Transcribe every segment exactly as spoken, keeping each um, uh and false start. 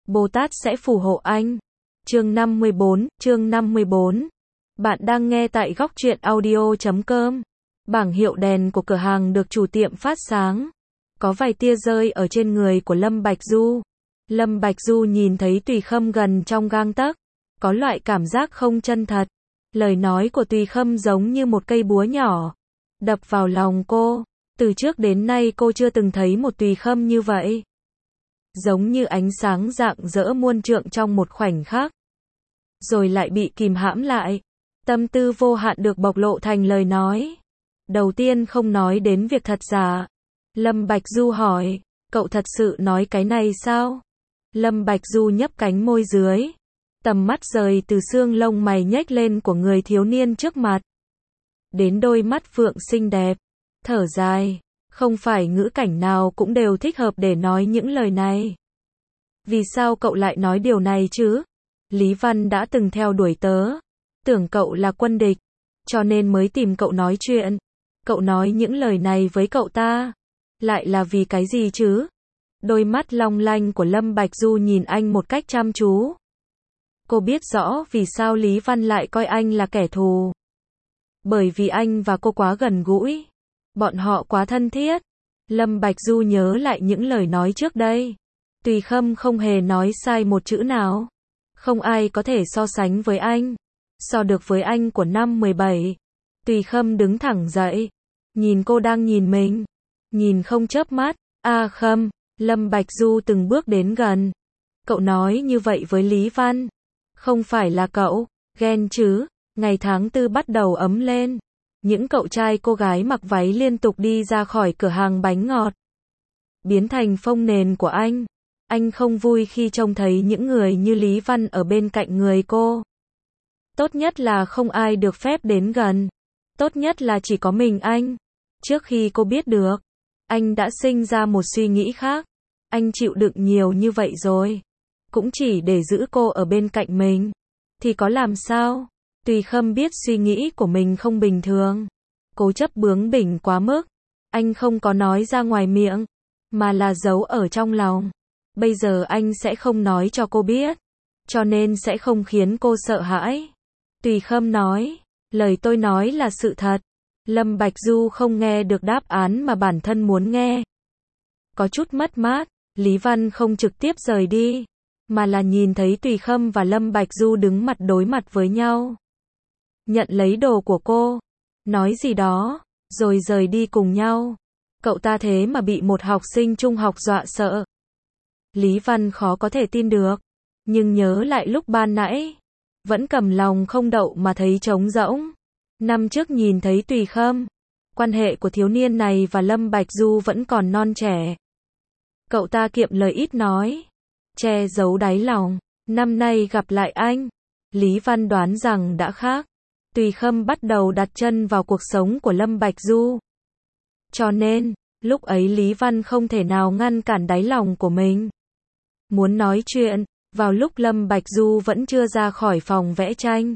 Bồ Tát sẽ phù hộ anh. Chương năm mươi bốn, chương năm mươi bốn. Bạn đang nghe tại góc truyện audio chấm com. Bảng hiệu đèn của cửa hàng được chủ tiệm phát sáng. Có vài tia rơi ở trên người của Lâm Bạch Du. Lâm Bạch Du nhìn thấy Tùy Khâm gần trong gang tấc, có loại cảm giác không chân thật. Lời nói của Tùy Khâm giống như một cây búa nhỏ, đập vào lòng cô. Từ trước đến nay cô chưa từng thấy một Tùy Khâm như vậy. Giống như ánh sáng rạng rỡ muôn trượng trong một khoảnh khắc, rồi lại bị kìm hãm lại. Tâm tư vô hạn được bộc lộ thành lời nói. Đầu tiên không nói đến việc thật giả. Lâm Bạch Du hỏi, cậu thật sự nói cái này sao? Lâm Bạch Du nhấp cánh môi dưới, tầm mắt rời từ xương lông mày nhếch lên của người thiếu niên trước mặt, đến đôi mắt phượng xinh đẹp, thở dài, không phải ngữ cảnh nào cũng đều thích hợp để nói những lời này. Vì sao cậu lại nói điều này chứ? Lý Văn đã từng theo đuổi tớ, tưởng cậu là quân địch, cho nên mới tìm cậu nói chuyện. Cậu nói những lời này với cậu ta, lại là vì cái gì chứ? Đôi mắt long lanh của Lâm Bạch Du nhìn anh một cách chăm chú. Cô biết rõ vì sao Lý Văn lại coi anh là kẻ thù. Bởi vì anh và cô quá gần gũi. Bọn họ quá thân thiết. Lâm Bạch Du nhớ lại những lời nói trước đây. Tùy Khâm không hề nói sai một chữ nào. Không ai có thể so sánh với anh. So được với anh của năm mười bảy. Tùy Khâm đứng thẳng dậy. Nhìn cô đang nhìn mình. Nhìn không chớp mắt. A Khâm. Lâm Bạch Du từng bước đến gần. Cậu nói như vậy với Lý Văn. Không phải là cậu ghen chứ? Ngày tháng tư bắt đầu ấm lên. Những cậu trai cô gái mặc váy liên tục đi ra khỏi cửa hàng bánh ngọt, biến thành phông nền của anh. Anh không vui khi trông thấy những người như Lý Văn ở bên cạnh người cô. Tốt nhất là không ai được phép đến gần. Tốt nhất là chỉ có mình anh. Trước khi cô biết được, anh đã sinh ra một suy nghĩ khác. Anh chịu đựng nhiều như vậy rồi, cũng chỉ để giữ cô ở bên cạnh mình. Thì có làm sao? Tùy Khâm biết suy nghĩ của mình không bình thường. Cố chấp bướng bỉnh quá mức. Anh không có nói ra ngoài miệng, mà là giấu ở trong lòng. Bây giờ anh sẽ không nói cho cô biết, cho nên sẽ không khiến cô sợ hãi. Tùy Khâm nói, lời tôi nói là sự thật. Lâm Bạch Du không nghe được đáp án mà bản thân muốn nghe. Có chút mất mát, Lý Văn không trực tiếp rời đi, mà là nhìn thấy Tùy Khâm và Lâm Bạch Du đứng mặt đối mặt với nhau. Nhận lấy đồ của cô, nói gì đó, rồi rời đi cùng nhau. Cậu ta thế mà bị một học sinh trung học dọa sợ. Lý Văn khó có thể tin được, nhưng nhớ lại lúc ban nãy, vẫn cầm lòng không đậu mà thấy trống rỗng. Năm trước nhìn thấy Tùy Khâm, quan hệ của thiếu niên này và Lâm Bạch Du vẫn còn non trẻ. Cậu ta kiệm lời ít nói, che giấu đáy lòng. Năm nay gặp lại anh, Lý Văn đoán rằng đã khác. Tùy Khâm bắt đầu đặt chân vào cuộc sống của Lâm Bạch Du. Cho nên, lúc ấy Lý Văn không thể nào ngăn cản đáy lòng của mình. Muốn nói chuyện, vào lúc Lâm Bạch Du vẫn chưa ra khỏi phòng vẽ tranh.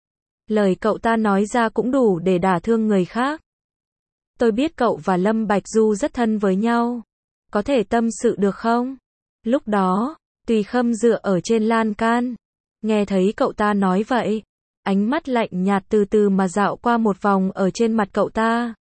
Lời cậu ta nói ra cũng đủ để đả thương người khác. Tôi biết cậu và Lâm Bạch Du rất thân với nhau. Có thể tâm sự được không? Lúc đó, Tùy Khâm dựa ở trên lan can. Nghe thấy cậu ta nói vậy, ánh mắt lạnh nhạt từ từ mà dạo qua một vòng ở trên mặt cậu ta.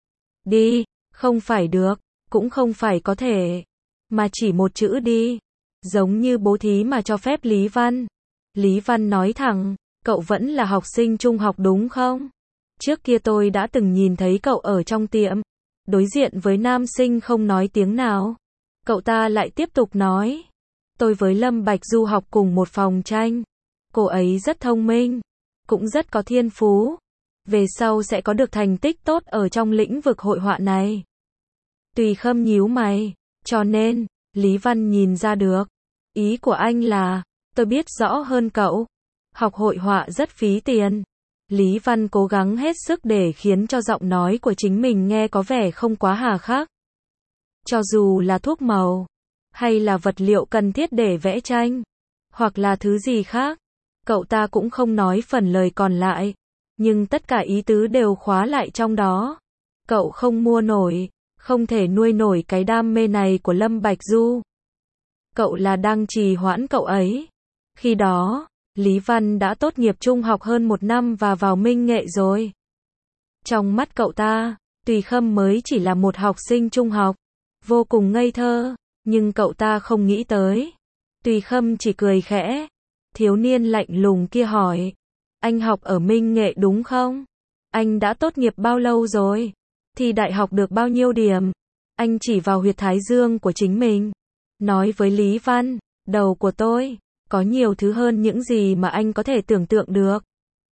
Đi, không phải được, cũng không phải có thể, mà chỉ một chữ đi. Giống như bố thí mà cho phép Lý Văn. Lý Văn nói thẳng, cậu vẫn là học sinh trung học đúng không? Trước kia tôi đã từng nhìn thấy cậu ở trong tiệm, đối diện với nam sinh không nói tiếng nào. Cậu ta lại tiếp tục nói, tôi với Lâm Bạch Du học cùng một phòng tranh. Cô ấy rất thông minh, cũng rất có thiên phú. Về sau sẽ có được thành tích tốt ở trong lĩnh vực hội họa này. Tùy Khâm nhíu mày, cho nên, Lý Văn nhìn ra được. Ý của anh là, tôi biết rõ hơn cậu. Học hội họa rất phí tiền. Lý Văn cố gắng hết sức để khiến cho giọng nói của chính mình nghe có vẻ không quá hà khắc. Cho dù là thuốc màu, hay là vật liệu cần thiết để vẽ tranh, hoặc là thứ gì khác, cậu ta cũng không nói phần lời còn lại. Nhưng tất cả ý tứ đều khóa lại trong đó. Cậu không mua nổi, không thể nuôi nổi cái đam mê này của Lâm Bạch Du. cậu là đang trì hoãn cậu ấy. Khi đó, Lý Văn đã tốt nghiệp trung học hơn một năm và vào Minh Nghệ rồi. Trong mắt cậu ta, Tùy Khâm mới chỉ là một học sinh trung học, vô cùng ngây thơ, nhưng cậu ta không nghĩ tới. Tùy Khâm chỉ cười khẽ. Thiếu niên lạnh lùng kia hỏi, anh học ở Minh Nghệ đúng không? Anh đã tốt nghiệp bao lâu rồi? Thi đại học được bao nhiêu điểm? Anh chỉ vào huyệt thái dương của chính mình, nói với Lý Văn, đầu của tôi có nhiều thứ hơn những gì mà anh có thể tưởng tượng được.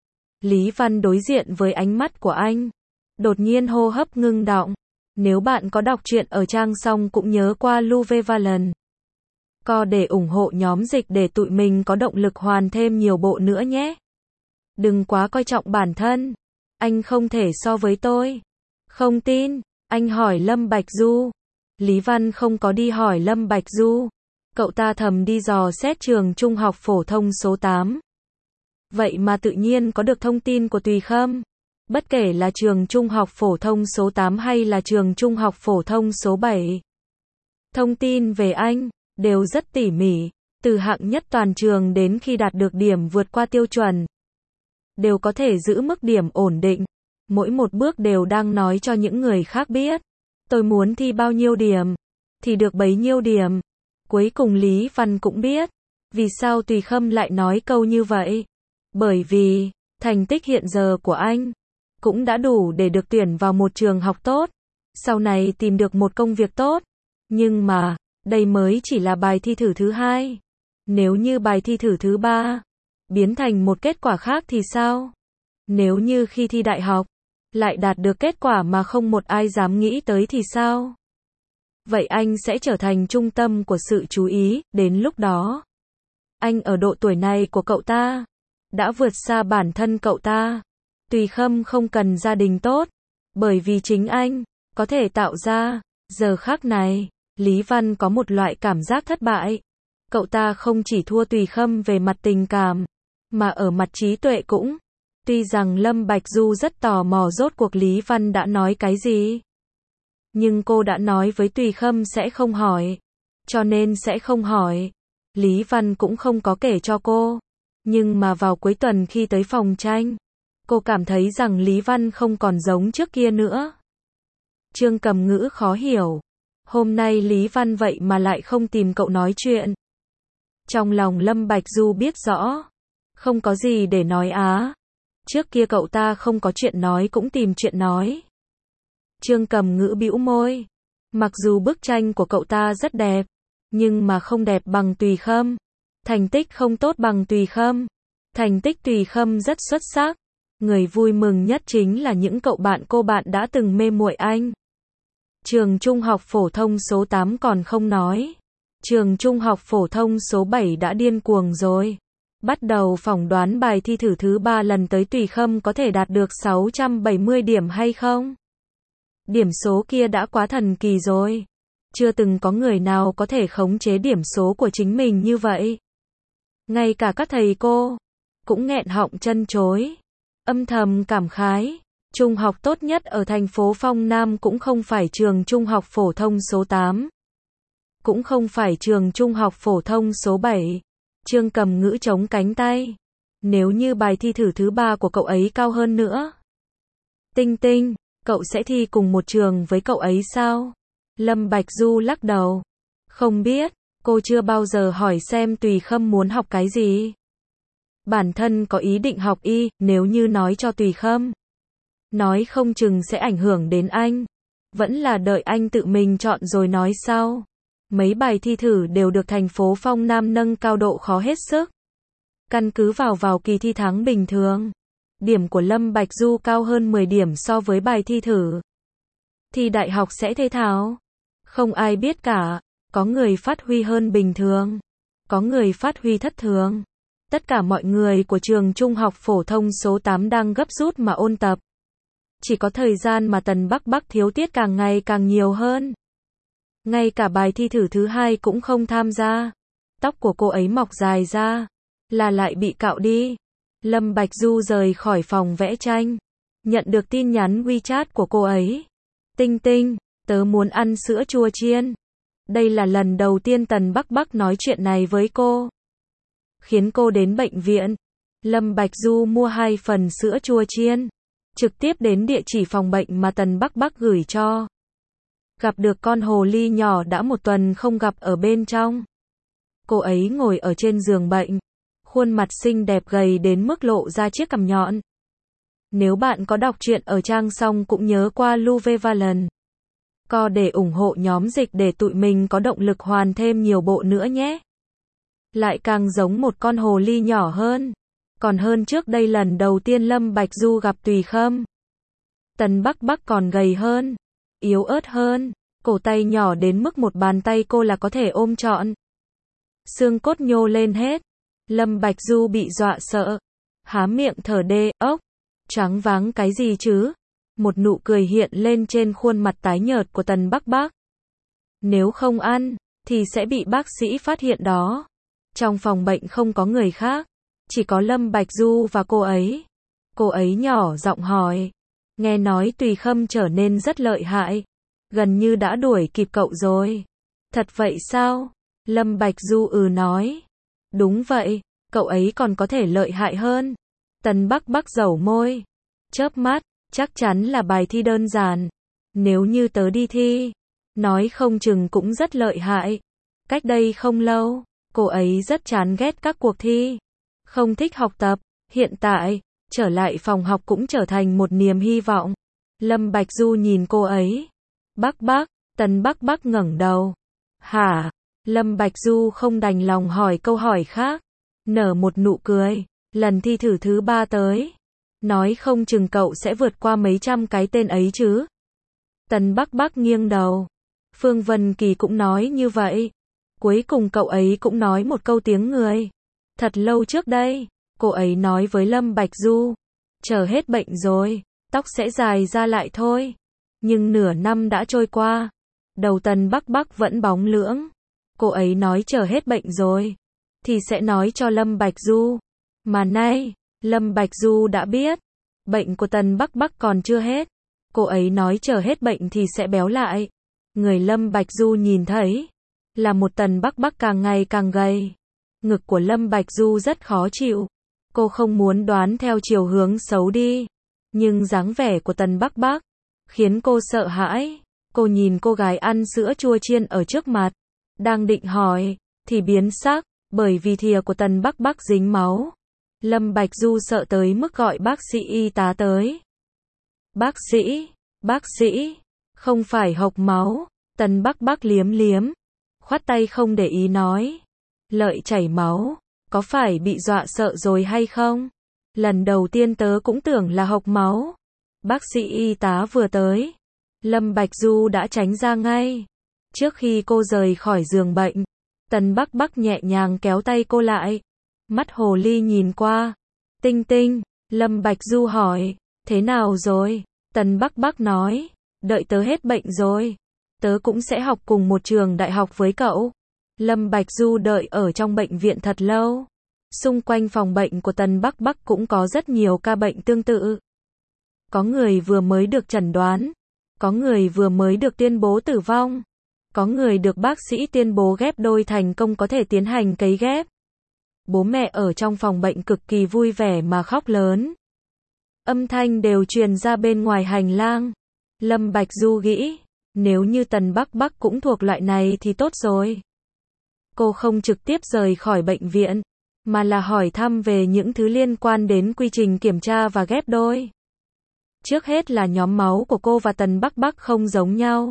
Lý Văn đối diện với ánh mắt của anh, đột nhiên hô hấp ngưng đọng. Nếu bạn có đọc truyện ở trang xong cũng nhớ qua Luvevalent Co để ủng hộ nhóm dịch để tụi mình có động lực hoàn thêm nhiều bộ nữa nhé. Đừng quá coi trọng bản thân. Anh không thể so với tôi. Không tin, anh hỏi Lâm Bạch Du. Lý Văn không có đi hỏi Lâm Bạch Du. Cậu ta thầm đi dò xét trường trung học phổ thông số tám. Vậy mà tự nhiên có được thông tin của Tùy Khâm. Bất kể là trường trung học phổ thông số tám hay là trường trung học phổ thông số bảy. Thông tin về anh đều rất tỉ mỉ, từ hạng nhất toàn trường đến khi đạt được điểm vượt qua tiêu chuẩn. Đều có thể giữ mức điểm ổn định. Mỗi một bước đều đang nói cho những người khác biết. Tôi muốn thi bao nhiêu điểm, thì được bấy nhiêu điểm. Cuối cùng Lý Văn cũng biết, vì sao Tùy Khâm lại nói câu như vậy. Bởi vì, thành tích hiện giờ của anh, cũng đã đủ để được tuyển vào một trường học tốt. Sau này tìm được một công việc tốt. Nhưng mà, đây mới chỉ là bài thi thử thứ hai. Nếu như bài thi thử thứ ba biến thành một kết quả khác thì sao? Nếu như khi thi đại học lại đạt được kết quả mà không một ai dám nghĩ tới thì sao? Vậy anh sẽ trở thành trung tâm của sự chú ý, đến lúc đó. Anh ở độ tuổi này của cậu ta đã vượt xa bản thân cậu ta. Tùy Khâm không cần gia đình tốt, bởi vì chính anh có thể tạo ra. Giờ khắc này, Lý Văn có một loại cảm giác thất bại. Cậu ta không chỉ thua Tùy Khâm về mặt tình cảm, mà ở mặt trí tuệ cũng. Tuy rằng Lâm Bạch Du rất tò mò rốt cuộc Lý Văn đã nói cái gì. Nhưng cô đã nói với Tùy Khâm sẽ không hỏi. Cho nên sẽ không hỏi. Lý Văn cũng không có kể cho cô. Nhưng mà vào cuối tuần khi tới phòng tranh, cô cảm thấy rằng Lý Văn không còn giống trước kia nữa. Trương Cầm Ngữ khó hiểu. Hôm nay Lý Văn vậy mà lại không tìm cậu nói chuyện. Trong lòng Lâm Bạch Du biết rõ, không có gì để nói á. Trước kia cậu ta không có chuyện nói cũng tìm chuyện nói. Trương Cầm Ngữ bĩu môi. Mặc dù bức tranh của cậu ta rất đẹp, nhưng mà không đẹp bằng Tùy Khâm. Thành tích không tốt bằng Tùy Khâm. Thành tích Tùy Khâm rất xuất sắc. Người vui mừng nhất chính là những cậu bạn cô bạn đã từng mê muội anh. Trường trung học phổ thông số tám còn không nói. Trường trung học phổ thông số bảy đã điên cuồng rồi. Bắt đầu phỏng đoán bài thi thử thứ ba lần tới Tùy Khâm có thể đạt được sáu trăm bảy mươi điểm hay không. Điểm số kia đã quá thần kỳ rồi. Chưa từng có người nào có thể khống chế điểm số của chính mình như vậy. Ngay cả các thầy cô cũng nghẹn họng chân chối, âm thầm cảm khái. Trung học tốt nhất ở thành phố Phong Nam cũng không phải trường trung học phổ thông số tám. Cũng không phải trường trung học phổ thông số bảy. Trương Cầm Ngữ chống cánh tay. Nếu như bài thi thử thứ ba của cậu ấy cao hơn nữa. Tinh Tinh, cậu sẽ thi cùng một trường với cậu ấy sao? Lâm Bạch Du lắc đầu. Không biết, cô chưa bao giờ hỏi xem Tùy Khâm muốn học cái gì. Bản thân có ý định học y, nếu như nói cho Tùy Khâm, nói không chừng sẽ ảnh hưởng đến anh. Vẫn là đợi anh tự mình chọn rồi nói sau. Mấy bài thi thử đều được thành phố Phong Nam nâng cao độ khó hết sức. Căn cứ vào vào kỳ thi tháng bình thường, điểm của Lâm Bạch Du cao hơn mười điểm so với bài thi thử. Thi đại học sẽ thế tháo. Không ai biết cả. Có người phát huy hơn bình thường, có người phát huy thất thường. Tất cả mọi người của trường trung học phổ thông số tám đang gấp rút mà ôn tập. Chỉ có thời gian mà Tần Bắc Bắc thiếu tiết càng ngày càng nhiều hơn. Ngay cả bài thi thử thứ hai cũng không tham gia. Tóc của cô ấy mọc dài ra, là lại bị cạo đi. Lâm Bạch Du rời khỏi phòng vẽ tranh, nhận được tin nhắn WeChat của cô ấy. Tinh Tinh, tớ muốn ăn sữa chua chiên. Đây là lần đầu tiên Tần Bắc Bắc nói chuyện này với cô. Khiến cô đến bệnh viện. Lâm Bạch Du mua hai phần sữa chua chiên. Trực tiếp đến địa chỉ phòng bệnh mà Tần Bắc Bắc gửi cho. Gặp được con hồ ly nhỏ đã một tuần không gặp ở bên trong. Cô ấy ngồi ở trên giường bệnh. Khuôn mặt xinh đẹp gầy đến mức lộ ra chiếc cằm nhọn. Nếu bạn có đọc truyện ở trang xong cũng nhớ qua Luvevalent. Co để ủng hộ nhóm dịch để tụi mình có động lực hoàn thêm nhiều bộ nữa nhé. Lại càng giống một con hồ ly nhỏ hơn. Còn hơn trước đây lần đầu tiên Lâm Bạch Du gặp Tùy Khâm. Tần Bắc Bắc còn gầy hơn. Yếu ớt hơn. Cổ tay nhỏ đến mức một bàn tay cô là có thể ôm trọn. Xương cốt nhô lên hết. Lâm Bạch Du bị dọa sợ. Há miệng thở đê, ốc. Choáng váng cái gì chứ? Một nụ cười hiện lên trên khuôn mặt tái nhợt của Tần Bắc Bắc. Nếu không ăn, thì sẽ bị bác sĩ phát hiện đó. Trong phòng bệnh không có người khác. Chỉ có Lâm Bạch Du và cô ấy. Cô ấy nhỏ giọng hỏi. Nghe nói Tùy Khâm trở nên rất lợi hại. Gần như đã đuổi kịp cậu rồi. Thật vậy sao? Lâm Bạch Du ừ nói. Đúng vậy, cậu ấy còn có thể lợi hại hơn. Tần Bắc Bắc dẩu môi. Chớp mắt, chắc chắn là bài thi đơn giản. Nếu như tớ đi thi, nói không chừng cũng rất lợi hại. Cách đây không lâu, cô ấy rất chán ghét các cuộc thi. Không thích học tập. Hiện tại, trở lại phòng học cũng trở thành một niềm hy vọng. Lâm Bạch Du nhìn cô ấy. Bắc Bắc, Tần Bắc Bắc ngẩng đầu. Hả? Lâm Bạch Du không đành lòng hỏi câu hỏi khác. Nở một nụ cười. Lần thi thử thứ ba tới. Nói không chừng cậu sẽ vượt qua mấy trăm cái tên ấy chứ. Tần Bắc Bắc nghiêng đầu. Phương Vân Kỳ cũng nói như vậy. Cuối cùng cậu ấy cũng nói một câu tiếng người. Thật lâu trước đây, cô ấy nói với Lâm Bạch Du. Chờ hết bệnh rồi, tóc sẽ dài ra lại thôi. Nhưng nửa năm đã trôi qua. Đầu Tần Bắc Bắc vẫn bóng lưỡng. Cô ấy nói chờ hết bệnh rồi. Thì sẽ nói cho Lâm Bạch Du. Mà nay, Lâm Bạch Du đã biết. Bệnh của Tần Bắc Bắc còn chưa hết. Cô ấy nói chờ hết bệnh thì sẽ béo lại. Người Lâm Bạch Du nhìn thấy. Là một Tần Bắc Bắc càng ngày càng gầy. Ngực của Lâm Bạch Du rất khó chịu. Cô không muốn đoán theo chiều hướng xấu đi. Nhưng dáng vẻ của Tần Bắc Bắc khiến cô sợ hãi. Cô nhìn cô gái ăn sữa chua chiên ở trước mặt. Đang định hỏi, thì biến sắc, bởi vì thìa của Tần Bắc Bắc dính máu. Lâm Bạch Du sợ tới mức gọi bác sĩ y tá tới. Bác sĩ, bác sĩ, không phải hộc máu. Tần Bắc Bắc liếm liếm. Khoát tay không để ý nói. Lợi chảy máu, có phải bị dọa sợ rồi hay không? Lần đầu tiên tớ cũng tưởng là hộc máu. Bác sĩ y tá vừa tới. Lâm Bạch Du đã tránh ra ngay. Trước khi cô rời khỏi giường bệnh, Tần Bắc Bắc nhẹ nhàng kéo tay cô lại. Mắt hồ ly nhìn qua. Tinh Tinh, Lâm Bạch Du hỏi, thế nào rồi? Tần Bắc Bắc nói, đợi tớ hết bệnh rồi. Tớ cũng sẽ học cùng một trường đại học với cậu. Lâm Bạch Du đợi ở trong bệnh viện thật lâu. Xung quanh phòng bệnh của Tần Bắc Bắc cũng có rất nhiều ca bệnh tương tự. Có người vừa mới được chẩn đoán. Có người vừa mới được tuyên bố tử vong. Có người được bác sĩ tuyên bố ghép đôi thành công có thể tiến hành cấy ghép. Bố mẹ ở trong phòng bệnh cực kỳ vui vẻ mà khóc lớn. Âm thanh đều truyền ra bên ngoài hành lang. Lâm Bạch Du nghĩ, nếu như Tần Bắc Bắc cũng thuộc loại này thì tốt rồi. Cô không trực tiếp rời khỏi bệnh viện, mà là hỏi thăm về những thứ liên quan đến quy trình kiểm tra và ghép đôi. Trước hết là nhóm máu của cô và Tần Bắc Bắc không giống nhau.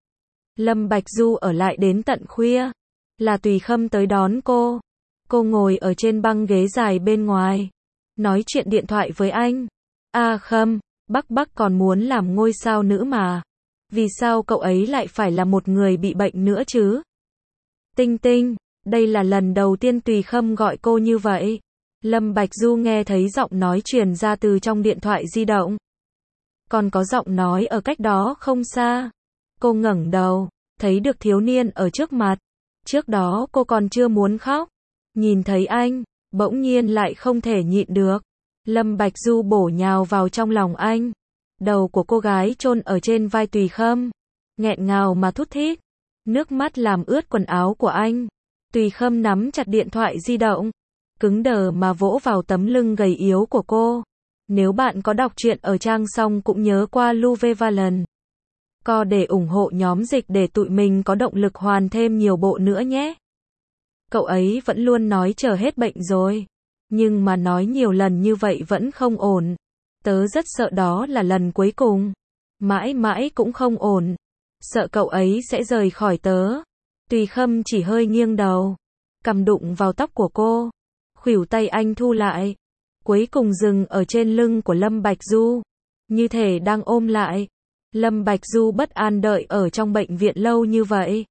Lâm Bạch Du ở lại đến tận khuya. Là Tùy Khâm tới đón cô. Cô ngồi ở trên băng ghế dài bên ngoài. Nói chuyện điện thoại với anh. A Khâm, Bắc Bắc còn muốn làm ngôi sao nữ mà. Vì sao cậu ấy lại phải là một người bị bệnh nữa chứ? Tinh Tinh, đây là lần đầu tiên Tùy Khâm gọi cô như vậy. Lâm Bạch Du nghe thấy giọng nói truyền ra từ trong điện thoại di động. Còn có giọng nói ở cách đó không xa. Cô ngẩng đầu, thấy được thiếu niên ở trước mặt. Trước đó cô còn chưa muốn khóc. Nhìn thấy anh, bỗng nhiên lại không thể nhịn được. Lâm Bạch Du bổ nhào vào trong lòng anh. Đầu của cô gái chôn ở trên vai Tùy Khâm. Nghẹn ngào mà thút thít. Nước mắt làm ướt quần áo của anh. Tùy Khâm nắm chặt điện thoại di động, cứng đờ mà vỗ vào tấm lưng gầy yếu của cô. Nếu bạn có đọc truyện ở trang xong cũng nhớ qua Luvevalent Co để ủng hộ nhóm dịch để tụi mình có động lực hoàn thêm nhiều bộ nữa nhé. Cậu ấy vẫn luôn nói chờ hết bệnh rồi. Nhưng mà nói nhiều lần như vậy vẫn không ổn. Tớ rất sợ đó là lần cuối cùng. Mãi mãi cũng không ổn. Sợ cậu ấy sẽ rời khỏi tớ. Tùy Khâm chỉ hơi nghiêng đầu, cằm đụng vào tóc của cô. Khuỷu tay anh thu lại, cuối cùng dừng ở trên lưng của Lâm Bạch Du, như thể đang ôm lại. Lâm Bạch Du bất an đợi ở trong bệnh viện lâu như vậy.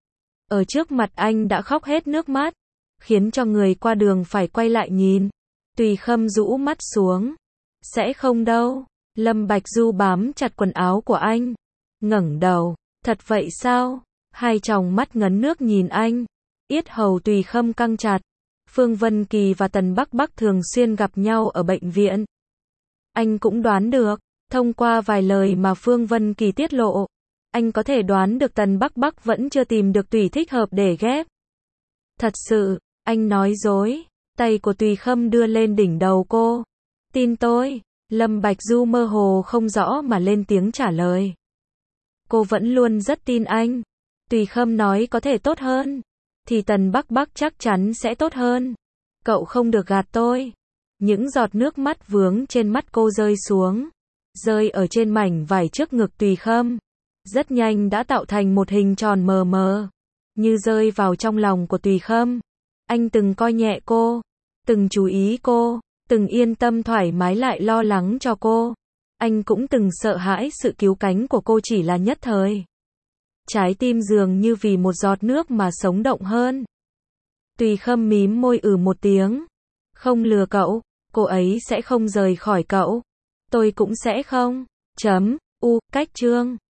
Ở trước mặt anh đã khóc hết nước mắt, khiến cho người qua đường phải quay lại nhìn. Tùy Khâm rũ mắt xuống. Sẽ không đâu. Lâm Bạch Du bám chặt quần áo của anh, ngẩng đầu. Thật vậy sao? Hai tròng mắt ngấn nước nhìn anh. Yết hầu Tùy Khâm căng chặt. Phương Vân Kỳ và Tần Bắc Bắc thường xuyên gặp nhau ở bệnh viện. Anh cũng đoán được, thông qua vài lời mà Phương Vân Kỳ tiết lộ, anh có thể đoán được Tần Bắc Bắc vẫn chưa tìm được Tùy thích hợp để ghép. Thật sự, anh nói dối. Tay của Tùy Khâm đưa lên đỉnh đầu cô. Tin tôi. Lâm Bạch Du mơ hồ không rõ mà lên tiếng trả lời. Cô vẫn luôn rất tin anh. Tùy Khâm nói có thể tốt hơn, thì Tần Bắc Bắc chắc chắn sẽ tốt hơn. Cậu không được gạt tôi. Những giọt nước mắt vướng trên mắt cô rơi xuống, rơi ở trên mảnh vải trước ngực Tùy Khâm. Rất nhanh đã tạo thành một hình tròn mờ mờ, như rơi vào trong lòng của Tùy Khâm. Anh từng coi nhẹ cô, từng chú ý cô, từng yên tâm thoải mái lại lo lắng cho cô. Anh cũng từng sợ hãi sự cứu cánh của cô chỉ là nhất thời. Trái tim dường như vì một giọt nước mà sống động hơn. Tùy Khâm mím môi ừ một tiếng. Không lừa cậu, cô ấy sẽ không rời khỏi cậu. Tôi cũng sẽ không. Chấm, u, cách chương.